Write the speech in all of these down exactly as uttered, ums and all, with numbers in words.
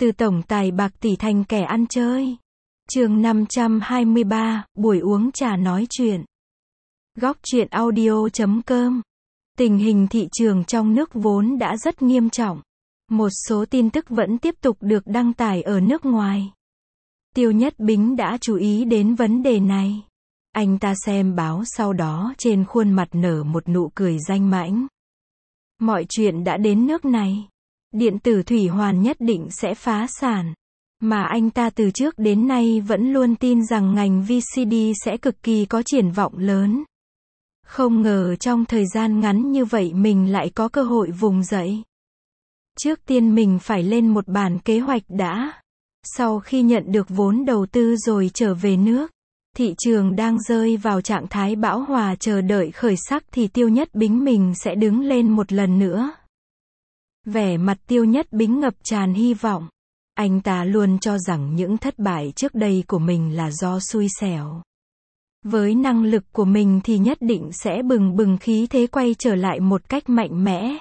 Từ tổng tài bạc tỷ thành kẻ ăn chơi. Chương năm trăm hai mươi ba, buổi uống trà nói chuyện. Góc truyện audio chấm com. Tình hình thị trường trong nước vốn đã rất nghiêm trọng. Một số tin tức vẫn tiếp tục được đăng tải ở nước ngoài. Tiêu Nhất Bính đã chú ý đến vấn đề này. Anh ta xem báo sau đó trên khuôn mặt nở một nụ cười danh mãnh. Mọi chuyện đã đến nước này. Điện tử Thủy Hoàn nhất định sẽ phá sản. Mà anh ta từ trước đến nay vẫn luôn tin rằng ngành vê xê đê sẽ cực kỳ có triển vọng lớn. Không ngờ trong thời gian ngắn như vậy mình lại có cơ hội vùng dậy. Trước tiên mình phải lên một bản kế hoạch đã. Sau khi nhận được vốn đầu tư rồi trở về nước, thị trường đang rơi vào trạng thái bão hòa chờ đợi khởi sắc thì Tiêu Nhất Bính mình sẽ đứng lên một lần nữa. Vẻ mặt Tiêu Nhất Bính ngập tràn hy vọng. Anh ta luôn cho rằng những thất bại trước đây của mình là do xui xẻo. Với năng lực của mình thì nhất định sẽ bừng bừng khí thế quay trở lại một cách mạnh mẽ.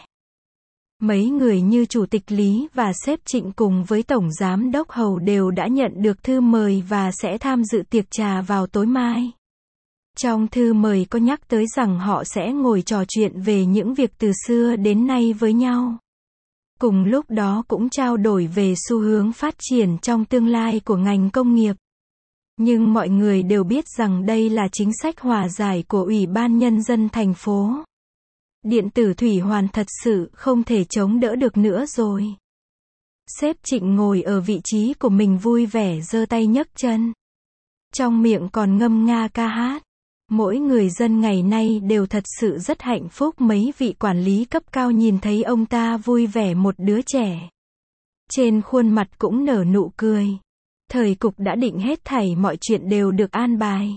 Mấy người như Chủ tịch Lý và sếp Trịnh cùng với Tổng Giám đốc Hầu đều đã nhận được thư mời và sẽ tham dự tiệc trà vào tối mai. Trong thư mời có nhắc tới rằng họ sẽ ngồi trò chuyện về những việc từ xưa đến nay với nhau. Cùng lúc đó cũng trao đổi về xu hướng phát triển trong tương lai của ngành công nghiệp. Nhưng mọi người đều biết rằng đây là chính sách hòa giải của Ủy ban Nhân dân thành phố. Điện tử Thủy Hoàn thật sự không thể chống đỡ được nữa rồi. Sếp Trịnh ngồi ở vị trí của mình vui vẻ giơ tay nhấc chân. Trong miệng còn ngâm nga ca hát. Mỗi người dân ngày nay đều thật sự rất hạnh phúc. Mấy vị quản lý cấp cao nhìn thấy ông ta vui vẻ một đứa trẻ. Trên khuôn mặt cũng nở nụ cười. Thời cục đã định hết thảy mọi chuyện đều được an bài.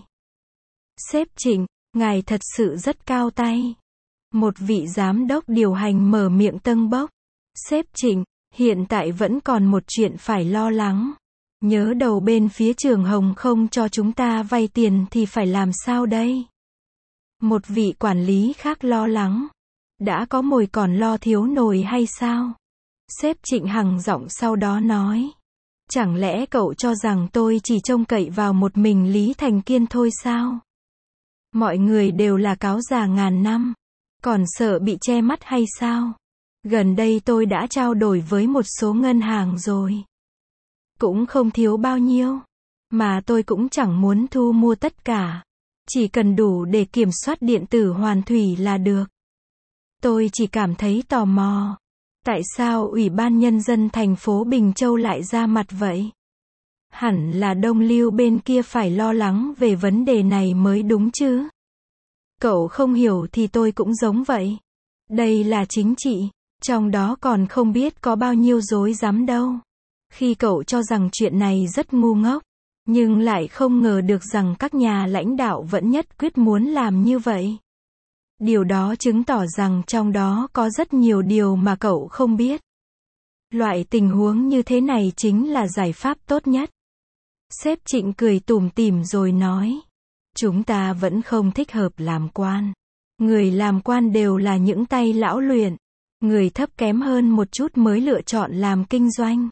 Sếp Trịnh, ngài thật sự rất cao tay. Một vị giám đốc điều hành mở miệng tâng bốc. Sếp Trịnh, hiện tại vẫn còn một chuyện phải lo lắng. Nhớ đầu bên phía Trường Hồng không cho chúng ta vay tiền thì phải làm sao đây? Một vị quản lý khác lo lắng. Đã có mồi còn lo thiếu nồi hay sao? Sếp Trịnh hằng giọng sau đó nói. Chẳng lẽ cậu cho rằng tôi chỉ trông cậy vào một mình Lý Thành Kiên thôi sao? Mọi người đều là cáo già ngàn năm. Còn sợ bị che mắt hay sao? Gần đây tôi đã trao đổi với một số ngân hàng rồi. Cũng không thiếu bao nhiêu. Mà tôi cũng chẳng muốn thu mua tất cả. Chỉ cần đủ để kiểm soát điện tử Hoàn Thủy là được. Tôi chỉ cảm thấy tò mò. Tại sao Ủy ban Nhân dân thành phố Bình Châu lại ra mặt vậy? Hẳn là Đông Lưu bên kia phải lo lắng về vấn đề này mới đúng chứ. Cậu không hiểu thì tôi cũng giống vậy. Đây là chính trị. Trong đó còn không biết có bao nhiêu rối rắm đâu. Khi cậu cho rằng chuyện này rất ngu ngốc, nhưng lại không ngờ được rằng các nhà lãnh đạo vẫn nhất quyết muốn làm như vậy. Điều đó chứng tỏ rằng trong đó có rất nhiều điều mà cậu không biết. Loại tình huống như thế này chính là giải pháp tốt nhất. Sếp Trịnh cười tủm tỉm rồi nói. Chúng ta vẫn không thích hợp làm quan. Người làm quan đều là những tay lão luyện. Người thấp kém hơn một chút mới lựa chọn làm kinh doanh.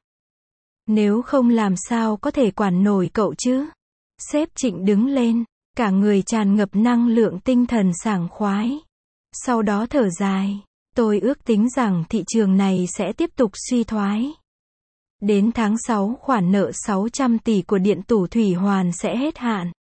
Nếu không làm sao có thể quản nổi cậu chứ? Sếp Trịnh đứng lên, cả người tràn ngập năng lượng tinh thần sảng khoái. Sau đó thở dài, tôi ước tính rằng thị trường này sẽ tiếp tục suy thoái. Đến tháng sáu khoản nợ sáu trăm tỷ của điện tử Thủy Hoàn sẽ hết hạn.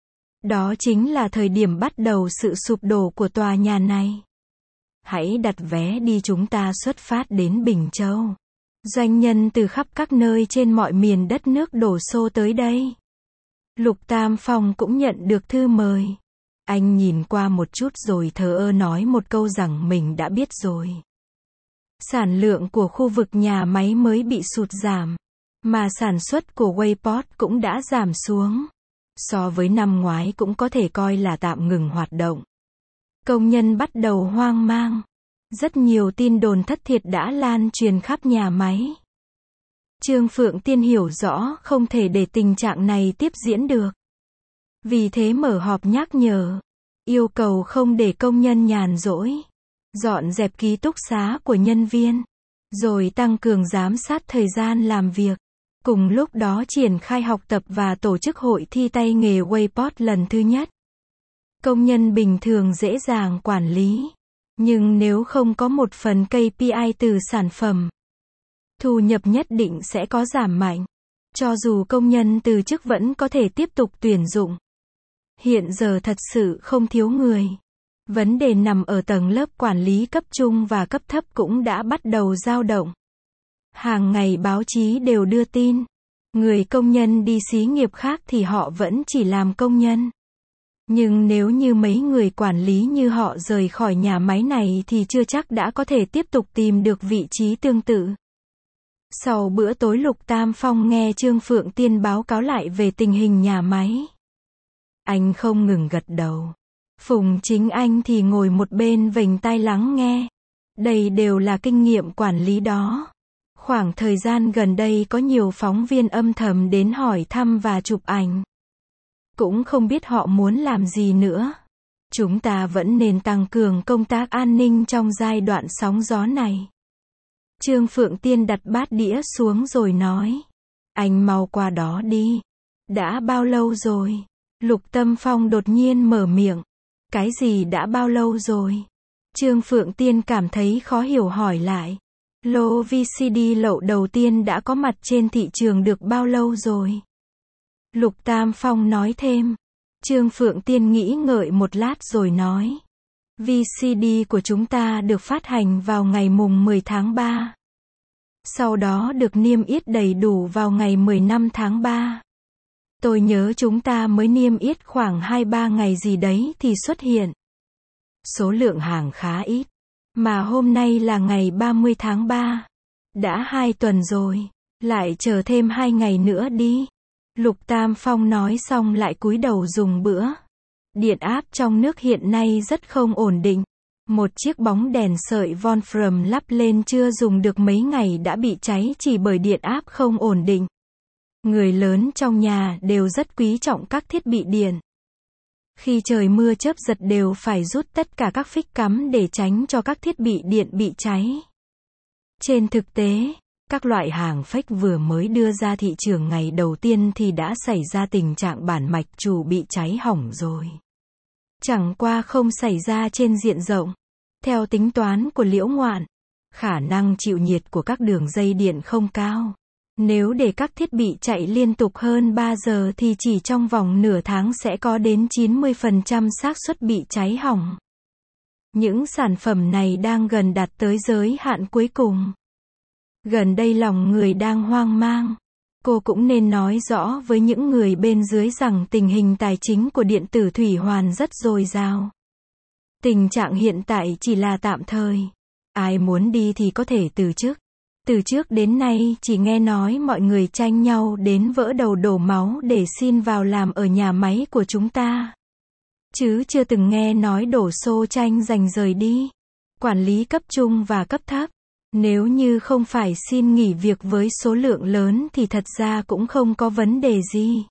Đó chính là thời điểm bắt đầu sự sụp đổ của tòa nhà này. Hãy đặt vé đi, chúng ta xuất phát đến Bình Châu. Doanh nhân từ khắp các nơi trên mọi miền đất nước đổ xô tới đây. Lục Tam Phong cũng nhận được thư mời. Anh nhìn qua một chút rồi thờ ơ nói một câu rằng mình đã biết rồi. Sản lượng của khu vực nhà máy mới bị sụt giảm, mà sản xuất của Wayport cũng đã giảm xuống. So với năm ngoái cũng có thể coi là tạm ngừng hoạt động. Công nhân bắt đầu hoang mang. Rất nhiều tin đồn thất thiệt đã lan truyền khắp nhà máy. Trương Phượng Tiên hiểu rõ không thể để tình trạng này tiếp diễn được. Vì thế mở họp nhắc nhở, yêu cầu không để công nhân nhàn rỗi, dọn dẹp ký túc xá của nhân viên, rồi tăng cường giám sát thời gian làm việc. Cùng lúc đó triển khai học tập và tổ chức hội thi tay nghề Wayport lần thứ nhất. Công nhân bình thường dễ dàng quản lý. Nhưng nếu không có một phần ca pê i từ sản phẩm, thu nhập nhất định sẽ có giảm mạnh. Cho dù công nhân từ chức vẫn có thể tiếp tục tuyển dụng. Hiện giờ thật sự không thiếu người. Vấn đề nằm ở tầng lớp quản lý cấp trung và cấp thấp cũng đã bắt đầu dao động. Hàng ngày báo chí đều đưa tin. Người công nhân đi xí nghiệp khác thì họ vẫn chỉ làm công nhân. Nhưng nếu như mấy người quản lý như họ rời khỏi nhà máy này thì chưa chắc đã có thể tiếp tục tìm được vị trí tương tự. Sau bữa tối Lục Tam Phong nghe Trương Phượng Tiên báo cáo lại về tình hình nhà máy. Anh không ngừng gật đầu. Phùng Chính Anh thì ngồi một bên vểnh tai lắng nghe. Đây đều là kinh nghiệm quản lý đó. Khoảng thời gian gần đây có nhiều phóng viên âm thầm đến hỏi thăm và chụp ảnh. Cũng không biết họ muốn làm gì nữa. Chúng ta vẫn nên tăng cường công tác an ninh trong giai đoạn sóng gió này. Trương Phượng Tiên đặt bát đĩa xuống rồi nói. Anh mau qua đó đi. Đã bao lâu rồi? Lục Tâm Phong đột nhiên mở miệng. Cái gì đã bao lâu rồi? Trương Phượng Tiên cảm thấy khó hiểu hỏi lại. Lô vê xê đê lậu đầu tiên đã có mặt trên thị trường được bao lâu rồi? Lục Tam Phong nói thêm. Trương Phượng Tiên nghĩ ngợi một lát rồi nói. vê xê đê của chúng ta được phát hành vào ngày mùng mười tháng ba. Sau đó được niêm yết đầy đủ vào ngày mười lăm tháng ba. Tôi nhớ chúng ta mới niêm yết khoảng hai ba ngày gì đấy thì xuất hiện. Số lượng hàng khá ít. Mà hôm nay là ngày ba mươi tháng ba. Đã hai tuần rồi. Lại chờ thêm hai ngày nữa đi. Lục Tam Phong nói xong lại cúi đầu dùng bữa. Điện áp trong nước hiện nay rất không ổn định. Một chiếc bóng đèn sợi Wolfram lắp lên chưa dùng được mấy ngày đã bị cháy chỉ bởi điện áp không ổn định. Người lớn trong nhà đều rất quý trọng các thiết bị điện. Khi trời mưa chớp giật đều phải rút tất cả các phích cắm để tránh cho các thiết bị điện bị cháy. Trên thực tế, các loại hàng fake vừa mới đưa ra thị trường ngày đầu tiên thì đã xảy ra tình trạng bản mạch chủ bị cháy hỏng rồi. Chẳng qua không xảy ra trên diện rộng. Theo tính toán của Liễu Ngoạn, khả năng chịu nhiệt của các đường dây điện không cao. Nếu để các thiết bị chạy liên tục hơn ba giờ thì chỉ trong vòng nửa tháng sẽ có đến chín mươi phần trăm xác suất bị cháy hỏng. Những sản phẩm này đang gần đạt tới giới hạn cuối cùng. Gần đây lòng người đang hoang mang. Cô cũng nên nói rõ với những người bên dưới rằng tình hình tài chính của điện tử thủy hoàn rất dồi dào. Tình trạng hiện tại chỉ là tạm thời. Ai muốn đi thì có thể từ chức. Từ trước đến nay chỉ nghe nói mọi người tranh nhau đến vỡ đầu đổ máu để xin vào làm ở nhà máy của chúng ta. Chứ chưa từng nghe nói đổ xô tranh giành rời đi. Quản lý cấp trung và cấp thấp. Nếu như không phải xin nghỉ việc với số lượng lớn thì thật ra cũng không có vấn đề gì.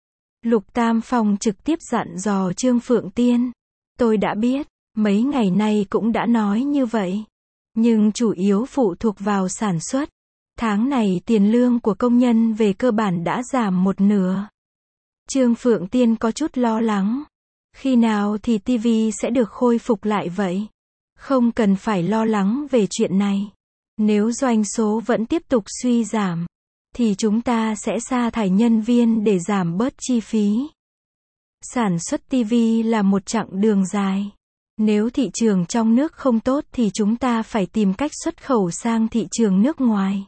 Lục Tam Phong trực tiếp dặn dò Trương Phượng Tiên. Tôi đã biết, mấy ngày nay cũng đã nói như vậy. Nhưng chủ yếu phụ thuộc vào sản xuất. Tháng này tiền lương của công nhân về cơ bản đã giảm một nửa. Trương Phượng Tiên có chút lo lắng. Khi nào thì ti vi sẽ được khôi phục lại vậy? Không cần phải lo lắng về chuyện này. Nếu doanh số vẫn tiếp tục suy giảm, thì chúng ta sẽ sa thải nhân viên để giảm bớt chi phí. Sản xuất ti vi là một chặng đường dài. Nếu thị trường trong nước không tốt thì chúng ta phải tìm cách xuất khẩu sang thị trường nước ngoài.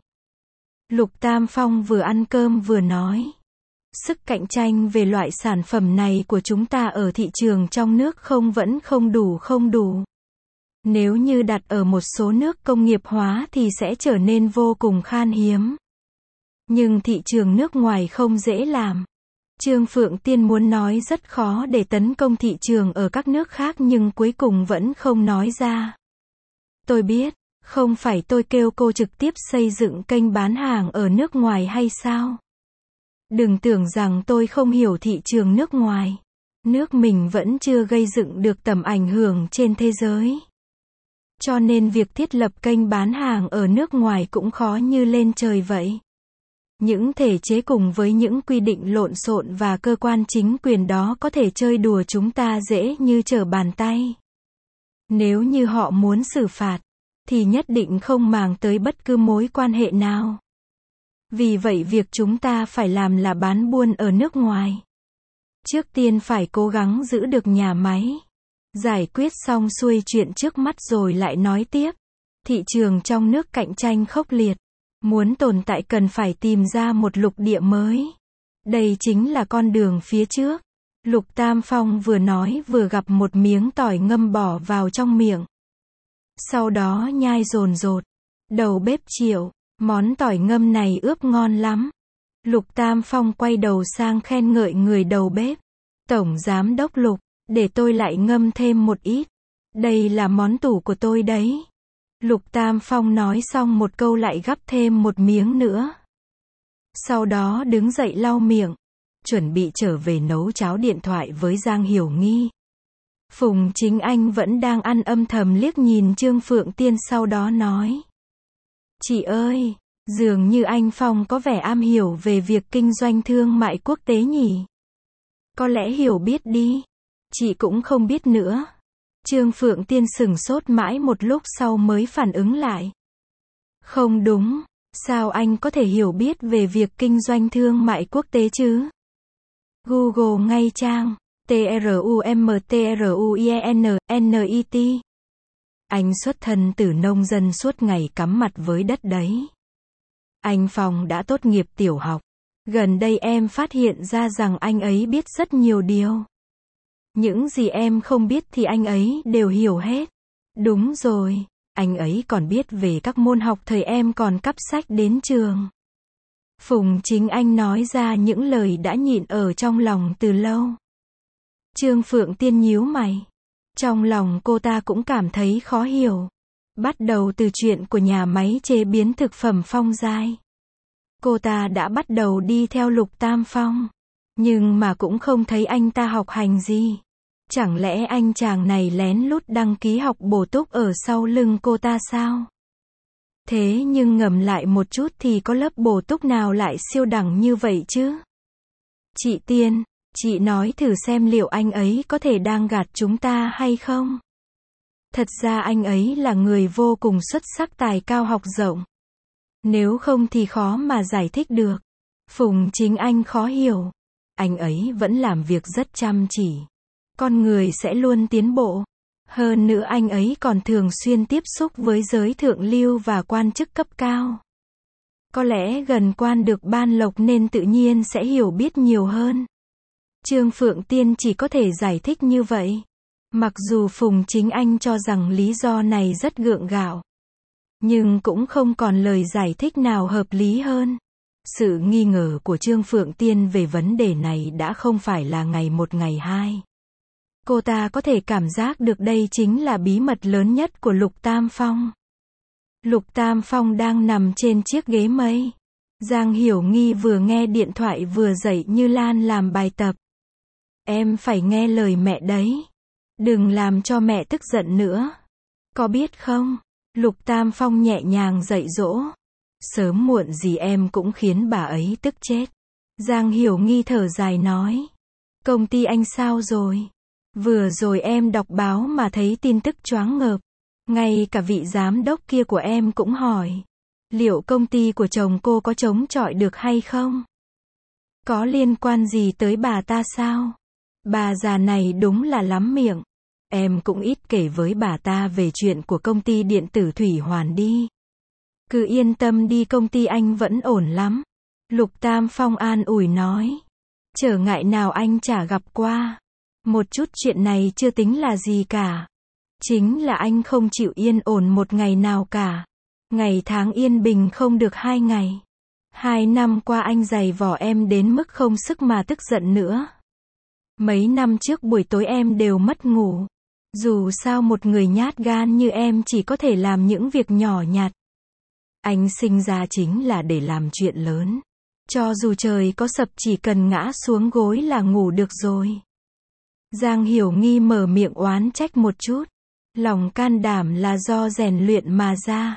Lục Tam Phong vừa ăn cơm vừa nói. Sức cạnh tranh về loại sản phẩm này của chúng ta ở thị trường trong nước không vẫn không đủ không đủ. Nếu như đặt ở một số nước công nghiệp hóa thì sẽ trở nên vô cùng khan hiếm. Nhưng thị trường nước ngoài không dễ làm. Trương Phượng Tiên muốn nói rất khó để tấn công thị trường ở các nước khác nhưng cuối cùng vẫn không nói ra. Tôi biết, không phải tôi kêu cô trực tiếp xây dựng kênh bán hàng ở nước ngoài hay sao? Đừng tưởng rằng tôi không hiểu thị trường nước ngoài. Nước mình vẫn chưa gây dựng được tầm ảnh hưởng trên thế giới. Cho nên việc thiết lập kênh bán hàng ở nước ngoài cũng khó như lên trời vậy. Những thể chế cùng với những quy định lộn xộn và cơ quan chính quyền đó có thể chơi đùa chúng ta dễ như trở bàn tay. Nếu như họ muốn xử phạt, thì nhất định không màng tới bất cứ mối quan hệ nào. Vì vậy việc chúng ta phải làm là bán buôn ở nước ngoài. Trước tiên phải cố gắng giữ được nhà máy. Giải quyết xong xuôi chuyện trước mắt rồi lại nói tiếp. Thị trường trong nước cạnh tranh khốc liệt. Muốn tồn tại cần phải tìm ra một lục địa mới. Đây chính là con đường phía trước. Lục Tam Phong vừa nói vừa gặp một miếng tỏi ngâm bỏ vào trong miệng. Sau đó nhai dồn dột. Đầu bếp Triệu, món tỏi ngâm này ướp ngon lắm. Lục Tam Phong quay đầu sang khen ngợi người đầu bếp. Tổng giám đốc Lục, để tôi lại ngâm thêm một ít. Đây là món tủ của tôi đấy. Lục Tam Phong nói xong một câu lại gắp thêm một miếng nữa. Sau đó đứng dậy lau miệng. Chuẩn bị trở về nấu cháo. Điện thoại với Giang Hiểu Nghi. Phùng Chính Anh vẫn đang ăn âm thầm liếc nhìn Trương Phượng Tiên, sau đó nói. Chị ơi, dường như anh Phong có vẻ am hiểu về việc kinh doanh thương mại quốc tế nhỉ? Có lẽ hiểu biết đi. Chị cũng không biết nữa. Trương Phượng Tiên sửng sốt mãi một lúc sau mới phản ứng lại. Không đúng, sao anh có thể hiểu biết về việc kinh doanh thương mại quốc tế chứ? Google ngay trang T R U M T R U I E N N I T. Anh xuất thân từ nông dân, suốt ngày cắm mặt với đất đấy. Anh Phong đã tốt nghiệp tiểu học. Gần đây em phát hiện ra rằng anh ấy biết rất nhiều điều. Những gì em không biết thì anh ấy đều hiểu hết. Đúng rồi, anh ấy còn biết về các môn học thời em còn cắp sách đến trường. Phùng Chính Anh nói ra những lời đã nhịn ở trong lòng từ lâu. Trương Phượng Tiên nhíu mày. Trong lòng cô ta cũng cảm thấy khó hiểu. Bắt đầu từ chuyện của nhà máy chế biến thực phẩm Phong Giai. Cô ta đã bắt đầu đi theo Lục Tam Phong. Nhưng mà cũng không thấy anh ta học hành gì. Chẳng lẽ anh chàng này lén lút đăng ký học bổ túc ở sau lưng cô ta sao? Thế nhưng ngẫm lại một chút thì có lớp bổ túc nào lại siêu đẳng như vậy chứ? Chị Tiên, chị nói thử xem liệu anh ấy có thể đang gạt chúng ta hay không? Thật ra anh ấy là người vô cùng xuất sắc, tài cao học rộng. Nếu không thì khó mà giải thích được. Phùng Chính Anh khó hiểu. Anh ấy vẫn làm việc rất chăm chỉ. Con người sẽ luôn tiến bộ. Hơn nữa anh ấy còn thường xuyên tiếp xúc với giới thượng lưu và quan chức cấp cao. Có lẽ gần quan được ban lộc nên tự nhiên sẽ hiểu biết nhiều hơn. Trương Phượng Tiên chỉ có thể giải thích như vậy. Mặc dù Phùng Chính Anh cho rằng lý do này rất gượng gạo. Nhưng cũng không còn lời giải thích nào hợp lý hơn. Sự nghi ngờ của Trương Phượng Tiên về vấn đề này đã không phải là ngày một ngày hai. Cô ta có thể cảm giác được đây chính là bí mật lớn nhất của Lục Tam Phong. Lục Tam Phong đang nằm trên chiếc ghế mây. Giang Hiểu Nghi vừa nghe điện thoại vừa dạy Như Lan làm bài tập. Em phải nghe lời mẹ đấy. Đừng làm cho mẹ tức giận nữa. Có biết không? Lục Tam Phong nhẹ nhàng dạy dỗ. Sớm muộn gì em cũng khiến bà ấy tức chết. Giang Hiểu Nghi thở dài nói. Công ty anh sao rồi? Vừa rồi em đọc báo mà thấy tin tức choáng ngợp. Ngay cả vị giám đốc kia của em cũng hỏi. Liệu công ty của chồng cô có chống chọi được hay không? Có liên quan gì tới bà ta sao? Bà già này đúng là lắm miệng. Em cũng ít kể với bà ta về chuyện của công ty điện tử Thủy Hoàn đi. Cứ yên tâm đi, công ty anh vẫn ổn lắm. Lục Tam Phong an ủi nói. Trở ngại nào anh chả gặp qua. Một chút chuyện này chưa tính là gì cả. Chính là anh không chịu yên ổn một ngày nào cả. Ngày tháng yên bình không được hai ngày. Hai năm qua anh giày vò em đến mức không sức mà tức giận nữa. Mấy năm trước buổi tối em đều mất ngủ. Dù sao một người nhát gan như em chỉ có thể làm những việc nhỏ nhặt. Anh sinh ra chính là để làm chuyện lớn. Cho dù trời có sập chỉ cần ngã xuống gối là ngủ được rồi. Giang Hiểu Nghi mở miệng oán trách một chút. Lòng can đảm là do rèn luyện mà ra.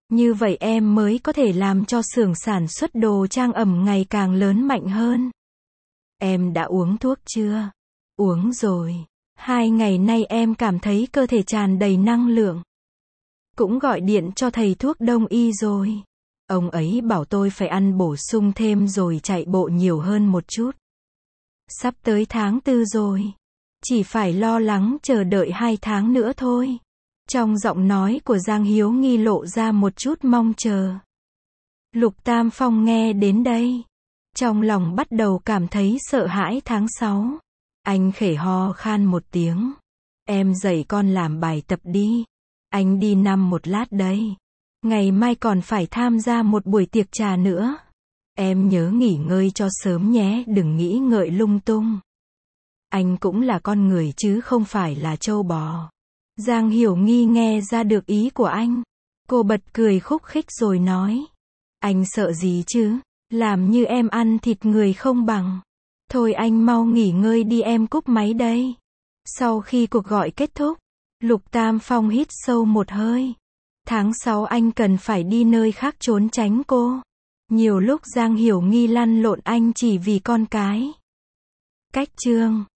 Như vậy em mới có thể làm cho xưởng sản xuất đồ trang ẩm ngày càng lớn mạnh hơn. Em đã uống thuốc chưa? Uống rồi. Hai ngày nay em cảm thấy cơ thể tràn đầy năng lượng. Cũng gọi điện cho thầy thuốc đông y rồi. Ông ấy bảo tôi phải ăn bổ sung thêm rồi chạy bộ nhiều hơn một chút. Sắp tới tháng tư rồi. Chỉ phải lo lắng chờ đợi hai tháng nữa thôi. Trong giọng nói của Giang Hiếu Nghi lộ ra một chút mong chờ. Lục Tam Phong nghe đến đây. Trong lòng bắt đầu cảm thấy sợ hãi tháng sáu. Anh khẽ ho khan một tiếng. Em dạy con làm bài tập đi. Anh đi nằm một lát đây. Ngày mai còn phải tham gia một buổi tiệc trà nữa. Em nhớ nghỉ ngơi cho sớm nhé, đừng nghĩ ngợi lung tung. Anh cũng là con người chứ không phải là trâu bò. Giang Hiểu Nghi nghe ra được ý của anh. Cô bật cười khúc khích rồi nói. Anh sợ gì chứ? Làm như em ăn thịt người không bằng. Thôi anh mau nghỉ ngơi đi, em cúp máy đây. Sau khi cuộc gọi kết thúc, Lục Tam Phong hít sâu một hơi. Tháng sáu anh cần phải đi nơi khác trốn tránh cô. Nhiều lúc Giang Hiểu Nghi lăn lộn anh chỉ vì con cái. Cách chương